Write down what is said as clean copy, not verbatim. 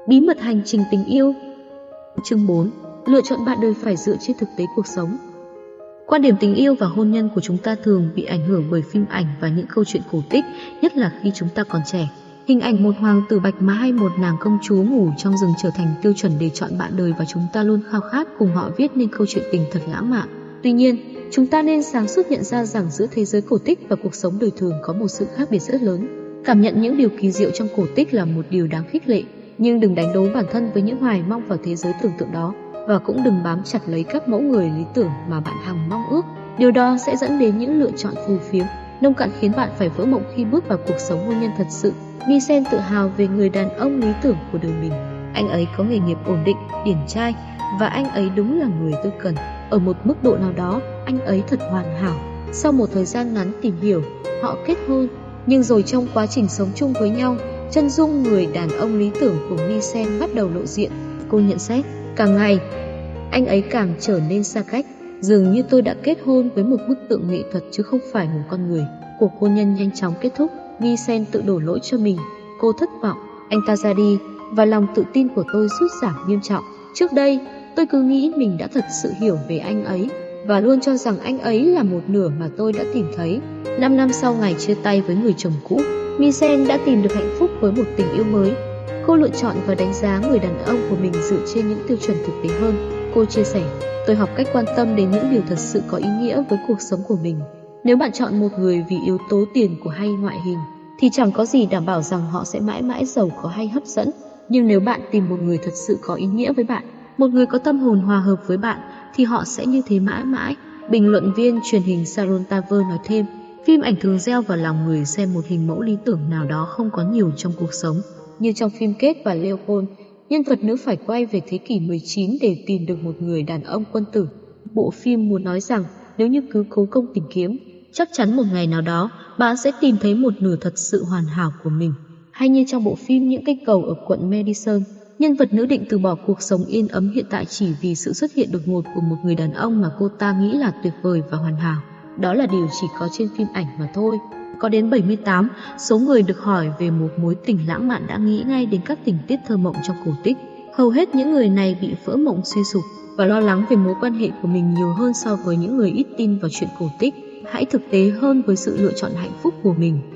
Bí mật hành trình tình yêu. Chương 4. Lựa chọn bạn đời phải dựa trên thực tế cuộc sống. Quan điểm tình yêu và hôn nhân của chúng ta thường bị ảnh hưởng bởi phim ảnh và những câu chuyện cổ tích, nhất là khi chúng ta còn trẻ. Hình ảnh một hoàng tử bạch mã hay một nàng công chúa ngủ trong rừng trở thành tiêu chuẩn để chọn bạn đời, và chúng ta luôn khao khát cùng họ viết nên câu chuyện tình thật lãng mạn. Tuy nhiên, chúng ta nên sáng suốt nhận ra rằng giữa thế giới cổ tích và cuộc sống đời thường có một sự khác biệt rất lớn. Cảm nhận những điều kỳ diệu trong cổ tích là một điều đáng khích lệ, nhưng đừng đánh đố bản thân với những hoài mong vào thế giới tưởng tượng đó, và cũng đừng bám chặt lấy các mẫu người lý tưởng mà bạn hằng mong ước. Điều đó sẽ dẫn đến những lựa chọn phù phiếm, nông cạn, khiến bạn phải vỡ mộng khi bước vào cuộc sống hôn nhân thật sự. Misen tự hào về người đàn ông lý tưởng của đời mình. Anh ấy có nghề nghiệp ổn định, điển trai, và anh ấy đúng là người tôi cần. Ở một mức độ nào đó, anh ấy thật hoàn hảo. Sau một thời gian ngắn tìm hiểu, họ kết hôn. Nhưng rồi trong quá trình sống chung với nhau, chân dung người đàn ông lý tưởng của Misen bắt đầu lộ diện. Cô nhận xét, càng ngày, anh ấy càng trở nên xa cách. Dường như tôi đã kết hôn với một bức tượng nghệ thuật chứ không phải một con người. Cuộc hôn nhân nhanh chóng kết thúc. Misen tự đổ lỗi cho mình. Cô thất vọng, anh ta ra đi, và lòng tự tin của tôi sút giảm nghiêm trọng. Trước đây, tôi cứ nghĩ mình đã thật sự hiểu về anh ấy, và luôn cho rằng anh ấy là một nửa mà tôi đã tìm thấy. 5 năm sau ngày chia tay với người chồng cũ, Misen đã tìm được hạnh phúc với một tình yêu mới. Cô lựa chọn và đánh giá người đàn ông của mình dựa trên những tiêu chuẩn thực tế hơn. Cô chia sẻ, tôi học cách quan tâm đến những điều thật sự có ý nghĩa với cuộc sống của mình. Nếu bạn chọn một người vì yếu tố tiền của hay ngoại hình, thì chẳng có gì đảm bảo rằng họ sẽ mãi mãi giàu có hay hấp dẫn. Nhưng nếu bạn tìm một người thật sự có ý nghĩa với bạn, một người có tâm hồn hòa hợp với bạn, thì họ sẽ như thế mãi mãi. Bình luận viên truyền hình Sharon Taver nói thêm, phim ảnh thường gieo vào lòng người xem một hình mẫu lý tưởng nào đó không có nhiều trong cuộc sống. Như trong phim Kate và Leopold, nhân vật nữ phải quay về thế kỷ 19 để tìm được một người đàn ông quân tử. Bộ phim muốn nói rằng nếu như cứ cố công tìm kiếm, chắc chắn một ngày nào đó bạn sẽ tìm thấy một nửa thật sự hoàn hảo của mình. Hay như trong bộ phim Những cây cầu ở quận Madison, nhân vật nữ định từ bỏ cuộc sống yên ấm hiện tại chỉ vì sự xuất hiện đột ngột của một người đàn ông mà cô ta nghĩ là tuyệt vời và hoàn hảo. Đó là điều chỉ có trên phim ảnh mà thôi. Có đến 78 số người được hỏi về một mối tình lãng mạn đã nghĩ ngay đến các tình tiết thơ mộng trong cổ tích. Hầu hết những người này bị vỡ mộng suy sụp và lo lắng về mối quan hệ của mình nhiều hơn so với những người ít tin vào chuyện cổ tích. Hãy thực tế hơn với sự lựa chọn hạnh phúc của mình.